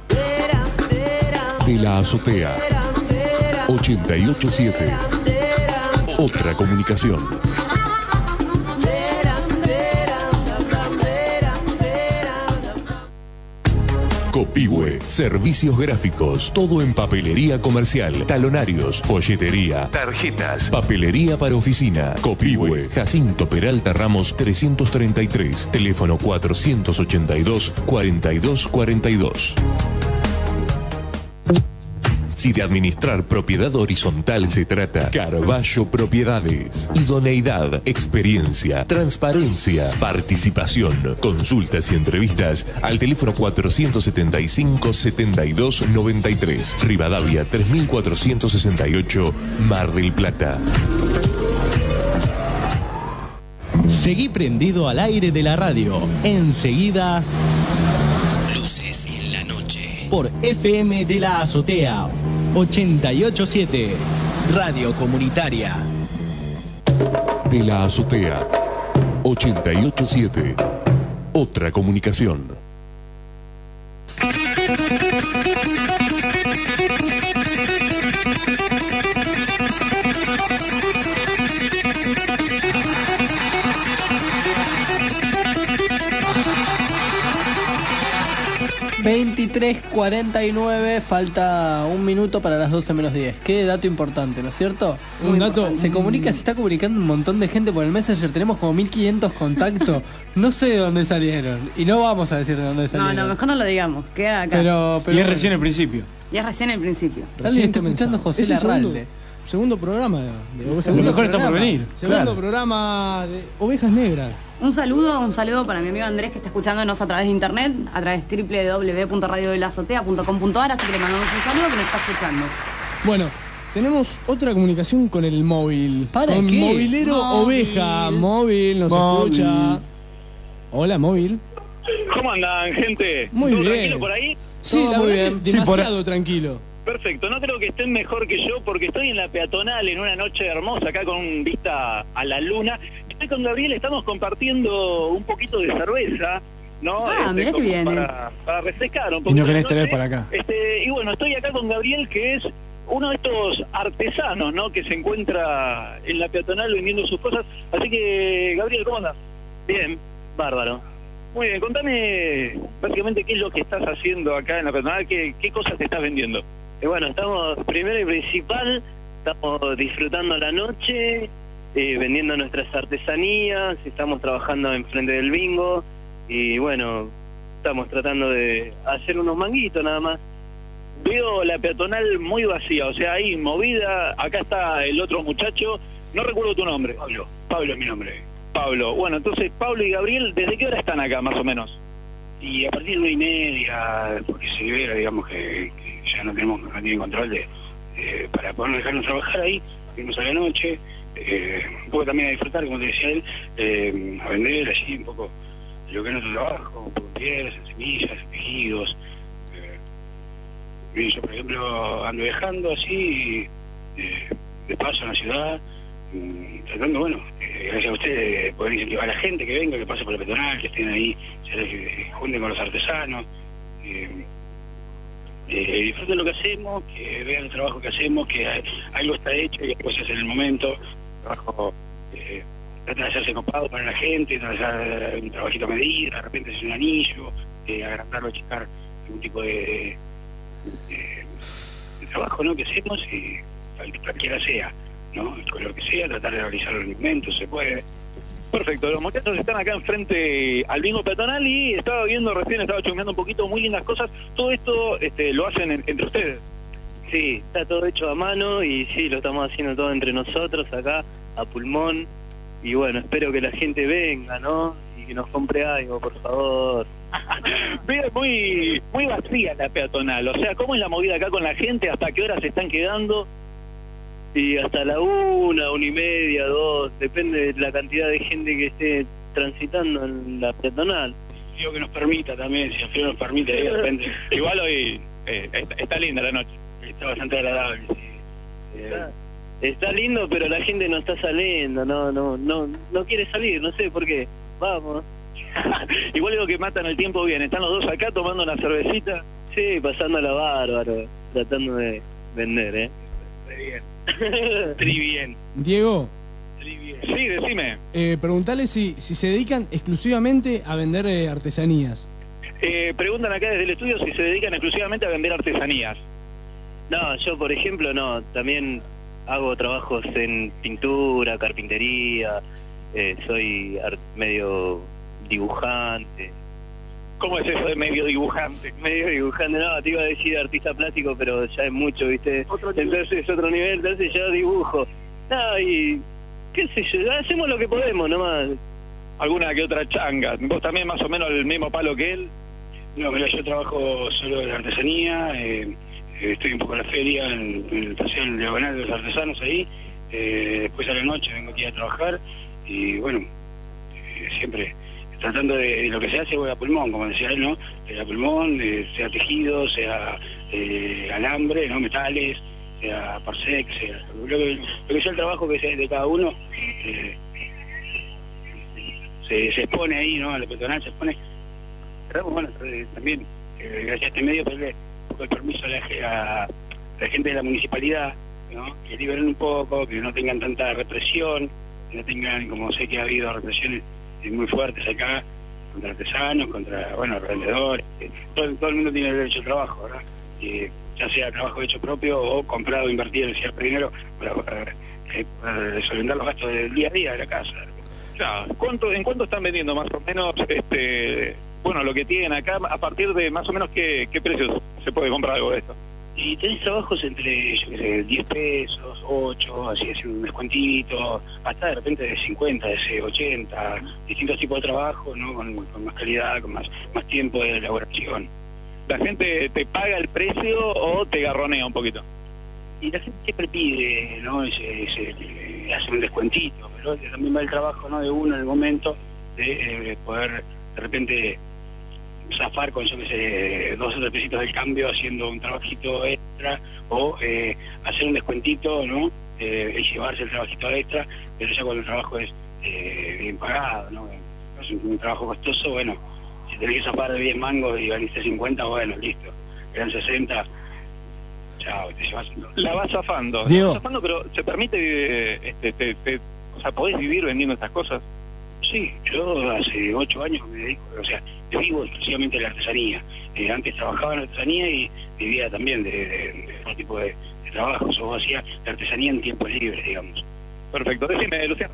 De la azotea 887. Otra comunicación. Copihue, servicios gráficos, todo en papelería comercial, talonarios, folletería, tarjetas, papelería para oficina. Copihue, Jacinto Peralta Ramos 333, teléfono 482-4242. Si de administrar propiedad horizontal se trata, Carballo Propiedades. Idoneidad, experiencia, transparencia, participación. Consultas y entrevistas al teléfono 475-7293. Rivadavia 3468, Mar del Plata. Seguí prendido al aire de la radio. Enseguida, Luces en la noche. por FM de la Azotea 887, Radio Comunitaria. De la Azotea 887. Otra comunicación. ...23:49... falta un minuto para las 12 menos 10. Qué dato importante, ¿no es cierto? Un dato... Se está comunicando un montón de gente por el Messenger. Tenemos como 1500 contactos. No sé de dónde salieron. Y no vamos a decir de dónde salieron. No, mejor no lo digamos. Queda acá. Pero y es recién el principio. Y es recién el principio. Alguien está escuchando José Larralde. Segundo programa de Ovejas Segundo Negras. Lo mejor está por venir. Segundo Claro. programa de Ovejas Negras. Un saludo para mi amigo Andrés que está escuchándonos a través de internet, a través de www.radiodelazotea.com.ar, así que le mandamos un saludo que nos está escuchando. Bueno, tenemos otra comunicación con el móvil. ¿Para con qué? Movilero Móvil. Oveja. Móvil, nos Móvil. escucha. Hola, móvil. ¿Cómo andan, gente? Muy ¿Todo bien. tranquilo por ahí? Sí, Todo la muy verdad bien. que demasiado tranquilo. Perfecto, no creo que estén mejor que yo porque estoy en la peatonal en una noche hermosa acá con vista a la luna. Estoy con Gabriel, estamos compartiendo un poquito de cerveza, ¿no? Mirá como qué bien. para refrescar un Y poco. no querés tener para acá. Y bueno, estoy acá con Gabriel, que es uno de estos artesanos, ¿no? Que se encuentra en la peatonal vendiendo sus cosas. Así que, Gabriel, ¿cómo andas? Bien, bárbaro. Muy bien, contame básicamente qué es lo que estás haciendo acá en la peatonal, qué cosas te estás vendiendo. Bueno, estamos, primero y principal, estamos disfrutando la noche, vendiendo nuestras artesanías, estamos trabajando enfrente del bingo y bueno, estamos tratando de hacer unos manguitos nada más. Veo la peatonal muy vacía, o sea, ahí movida, acá está el otro muchacho, no recuerdo tu nombre. Pablo es mi nombre. Pablo, bueno, entonces Pablo y Gabriel, ¿desde qué hora están acá más o menos? Y a partir de 1:30, porque se libera, digamos que ya no tiene control para poder dejarnos trabajar ahí, fuimos a la noche, un poco también a disfrutar, como te decía él, a vender allí un poco lo que es nuestro trabajo, un poco de piedras, semillas, tejidos. Yo, por ejemplo, ando viajando así, de paso en la ciudad, tratando, bueno, gracias a ustedes, poder incentivar a la gente que venga, que pase por la peatonal, que estén ahí, se junten con los artesanos, disfruten lo que hacemos, que vean el trabajo que hacemos, que algo está hecho y hay cosas en el momento, trabajo, trata de hacerse copado para la gente, trata de hacer un trabajito a medida, de repente hacer un anillo, agrandarlo, achicar algún tipo de trabajo, ¿no? Que hacemos y cualquiera sea, ¿no? El color que sea, tratar de realizar los alimentos, se puede. Perfecto, los muchachos están acá enfrente al bingo peatonal y estaba viendo recién, estaba chusmeando un poquito, muy lindas cosas. Todo esto lo hacen entre ustedes. Sí, está todo hecho a mano y sí, lo estamos haciendo todo entre nosotros acá, a pulmón. Y bueno, espero que la gente venga, ¿no? Y que nos compre algo, por favor. Veo muy vacía la peatonal, o sea, ¿cómo es la movida acá con la gente? ¿Hasta qué horas se están quedando? Y hasta la 1:30, 2, depende de la cantidad de gente que esté transitando en la peatonal. Digo que nos permita también, si el frío nos permite, de repente. Igual hoy está linda la noche. Está bastante agradable, sí. Está lindo, pero la gente no está saliendo, no quiere salir, no sé por qué. Vamos. Igual digo que matan el tiempo bien, están los dos acá tomando una cervecita. Sí, pasándola bárbaro, tratando de vender, Bien. Diego. Sí, decime. Preguntale si se dedican exclusivamente a vender artesanías. Preguntan acá desde el estudio si se dedican exclusivamente a vender artesanías. No, yo por ejemplo no, también hago trabajos en pintura, carpintería, soy medio dibujante, ¿Cómo es eso de medio dibujante? Medio dibujante, no, te iba a decir artista plástico, pero ya es mucho, ¿viste? Entonces es otro nivel, entonces yo dibujo. No, y qué sé yo, hacemos lo que podemos nomás. ¿Alguna que otra changa? ¿Vos también más o menos el mismo palo que él? No, mira, yo trabajo solo en artesanía, estoy un poco en la feria, en el paseo en diagonal de los artesanos ahí, después a la noche vengo aquí a trabajar y bueno, siempre tratando de lo que se hace voy a pulmón, como decía él, ¿no? A pulmón, sea tejido, sea alambre, ¿no? Metales, sea parsec, sea lo que sea el trabajo que sea de cada uno, se expone ahí, ¿no? A la peatonal se expone. Pero bueno, también, gracias a este medio, pedirle un poco el permiso a la gente de la municipalidad, ¿no? Que liberen un poco, que no tengan tanta represión, que no tengan, como sé que ha habido represiones muy fuertes acá, contra artesanos, contra, bueno, vendedores, todo el mundo tiene el derecho al trabajo, ¿verdad? Ya sea trabajo hecho propio o comprado, invertido en cierto dinero para solventar los gastos del día a día de la casa. Claro. ¿En cuánto están vendiendo más o menos bueno, lo que tienen acá, a partir de más o menos qué precios se puede comprar algo de esto? Y tenés trabajos entre, yo qué sé, 10 pesos, 8, así haciendo un descuentito, hasta de repente de 50, de 80, distintos tipos de trabajo, ¿no? Con más calidad, con más tiempo de elaboración. ¿La gente te paga el precio o te garronea un poquito? Y la gente siempre pide, ¿no? Hace un descuentito, pero también va el trabajo, ¿no? De uno en el momento de poder de repente zafar con, yo qué sé, 2 o 3 pesitos del cambio haciendo un trabajito extra o hacer un descuentito, ¿no? Y llevarse el trabajito extra, pero ya cuando el trabajo es bien pagado, ¿no? Es un trabajo costoso, bueno, si tenés que zafar de 10 mangos y valiste 50, bueno, listo, eran 60, chao, te llevas un... La vas zafando, pero ¿se permite, o sea, podés vivir vendiendo estas cosas? Sí, yo hace 8 años me dedico, o sea, vivo exclusivamente de la artesanía. Antes trabajaba en la artesanía y vivía también de otro tipo de trabajos, o hacía la artesanía en tiempo libre, digamos. Perfecto, decime, Luciano.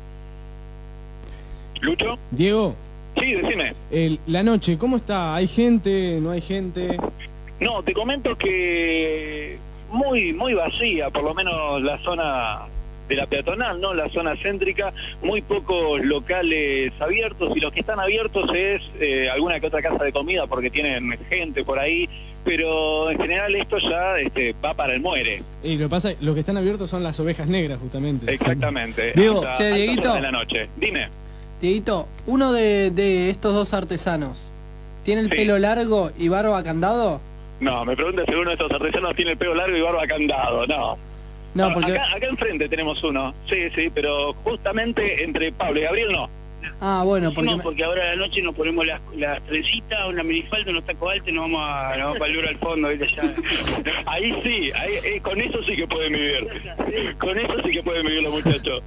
¿Lucho? Diego. Sí, decime. La noche, ¿cómo está? ¿Hay gente? ¿No hay gente? No, te comento que muy vacía, por lo menos la zona de la peatonal, ¿no? La zona céntrica, muy pocos locales abiertos, y los que están abiertos es alguna que otra casa de comida porque tienen gente por ahí, pero en general esto ya va para el muere. Y lo que pasa, los que están abiertos son las ovejas negras, justamente. Exactamente. Diego, che, Dieguito. De la noche. Dime. Dieguito, uno de estos dos artesanos, ¿tiene el pelo largo y barba candado? No, me pregunta si uno de estos artesanos tiene el pelo largo y barba candado, no. No, porque... acá enfrente tenemos uno, sí, pero justamente entre Pablo y Gabriel no. Ah, bueno, porque ahora a la noche nos ponemos las trencitas, una minifalda, unos tacos altos y nos vamos para el lugar al fondo, ¿viste? Ya. Ahí sí, con eso sí que pueden vivir. Con eso sí que pueden vivir los muchachos.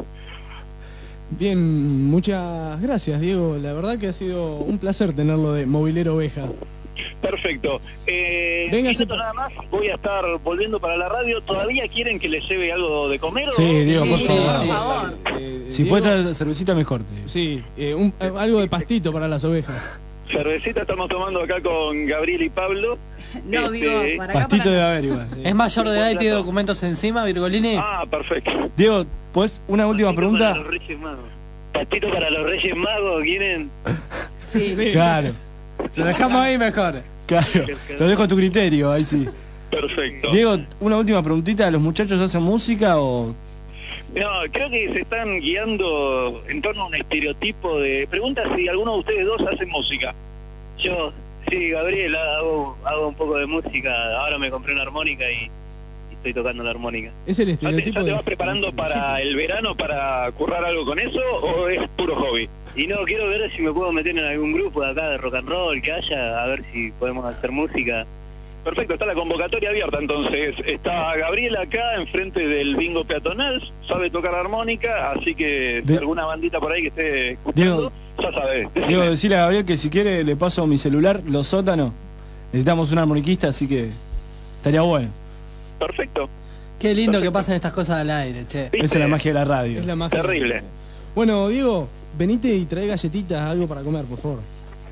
Bien, muchas gracias, Diego. La verdad que ha sido un placer tenerlo de Movilero Oveja. Perfecto. Nada más, voy a estar volviendo para la radio. ¿Todavía quieren que les lleve algo de comer? Sí, Diego, por favor. Por favor. Si puedes traer cervecita, mejor. Sí, algo de pastito para las ovejas. Cervecita estamos tomando acá con Gabriel y Pablo. No, vivo para acá. Pastito de haber igual. ¿Es mayor de edad y tiene documentos encima, Virgolini? Ah, perfecto. Diego, ¿puedes una última pregunta? Para los Reyes Magos. Pastito para los Reyes Magos, ¿quieren? Sí. Claro. Lo dejamos ahí mejor. Claro, lo dejo a tu criterio, ahí sí. Perfecto. Diego, una última preguntita, ¿los muchachos hacen música o...? No, creo que se están guiando en torno a un estereotipo de... Pregunta si alguno de ustedes dos hacen música. Yo, sí, Gabriel, hago un poco de música. Ahora me compré una armónica y estoy tocando la armónica. ¿Es el estereotipo? ¿Ya te vas preparando para el verano para currar algo con eso o es puro hobby? Y no, quiero ver si me puedo meter en algún grupo de acá de rock and roll que haya, a ver si podemos hacer música. Perfecto, está la convocatoria abierta entonces. Está Gabriel acá enfrente del bingo peatonal, sabe tocar armónica, así que si alguna bandita por ahí que esté escuchando, ya sabés. Diego, decirle a Gabriel que si quiere le paso mi celular, los sótanos. Necesitamos un armoniquista, así que estaría bueno. Perfecto. Qué lindo que pasen estas cosas al aire, che. Esa es la magia de la radio. Es la magia. Terrible. Bueno, Diego, venite y trae galletitas, algo para comer, por favor.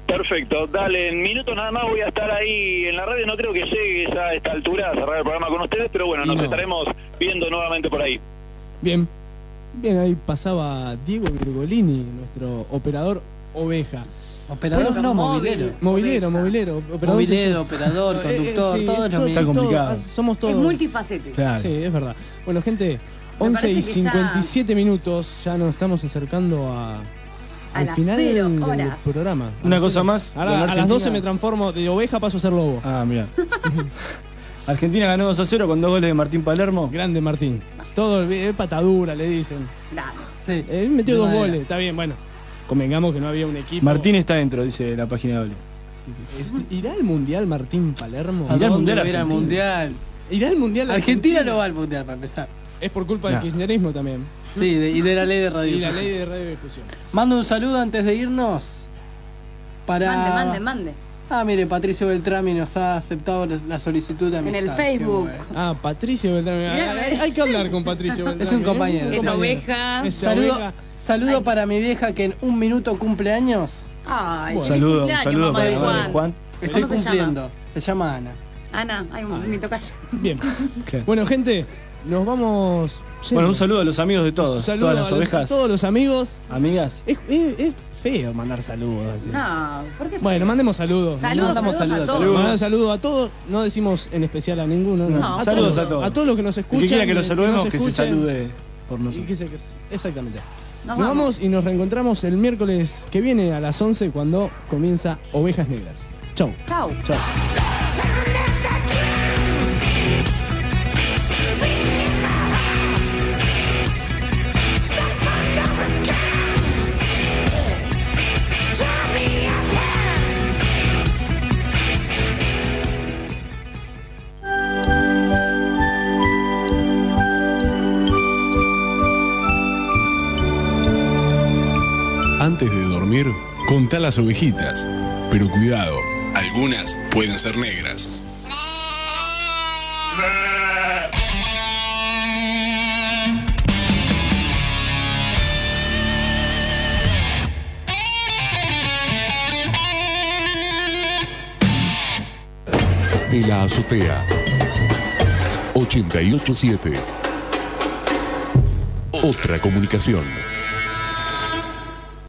Perfecto, dale, en minutos nada más voy a estar ahí en la radio, no creo que llegue ya a esta altura a cerrar el programa con ustedes, pero bueno, nos estaremos viendo nuevamente por ahí. Bien, ahí pasaba Diego Virgolini, nuestro operador oveja. Operador Bueno, no, movilero. Movilero. Operador, conductor, sí, todo es lo mismo. Está complicado. Somos todos. Es multifacético. Claro. Sí, es verdad. Bueno, gente, Me 11 y parece que ya- 57 minutos, ya nos estamos acercando al las final 0 del horas. programa. Una cosa más. Ahora, ganó a las Argentina. 12 me transformo de oveja, paso a ser lobo. Ah, mira. Argentina ganó 2-0 con 2 goles de Martín Palermo. Grande Martín. Todo patadura, le dicen. Dale. Sí. Él metió 2 Madera. goles, está bien, bueno. Convengamos que no había un equipo. Martín está dentro, dice la página doble. ¿Irá al mundial Martín Palermo? ¿A Irá al dónde Mundial va a ir al Argentina. mundial? ¿Irá al mundial Argentina no va al mundial para empezar. Es por culpa del Nah. kirchnerismo también. Sí, y de la ley de Y radio. la ley de radiodifusión. Mando un saludo antes de irnos. Mande. Ah, mire, Patricio Beltrami nos ha aceptado la solicitud de amistad. En el Facebook. Qué bueno. Ah, Patricio Beltrán. Hay que hablar con Patricio Beltrán. Es un compañero. Es oveja. Saludo para mi vieja que en un minuto cumple años. Ay, Bueno. feliz Saludo cumpleaños, mamá para de la madre de Juan. Juan. Estoy ¿Cómo se cumpliendo. Se llama Ana. Ana, hay un mi tocayo. Bien. Bueno, gente, nos vamos. Bueno, un saludo a los amigos de todos. Un saludo Todas las a ovejas. todos los amigos. Amigas. Es feo mandar saludos así. No, ¿por qué? Bueno, mandemos saludos. Saludos a todos. Mandamos saludos a todos. No decimos en especial a ninguno. No, saludos a todos. A todos los que nos escuchan. El que quiera que los saludemos, nos que se escuchen. salude por Y nosotros. exactamente. Nos Nos vamos y nos reencontramos el miércoles que viene a las 11 cuando comienza Ovejas Negras. Chau. Chau. Chau. Antes de dormir, contá las ovejitas. Pero cuidado, algunas pueden ser negras. De la azotea 88.7. Otra comunicación.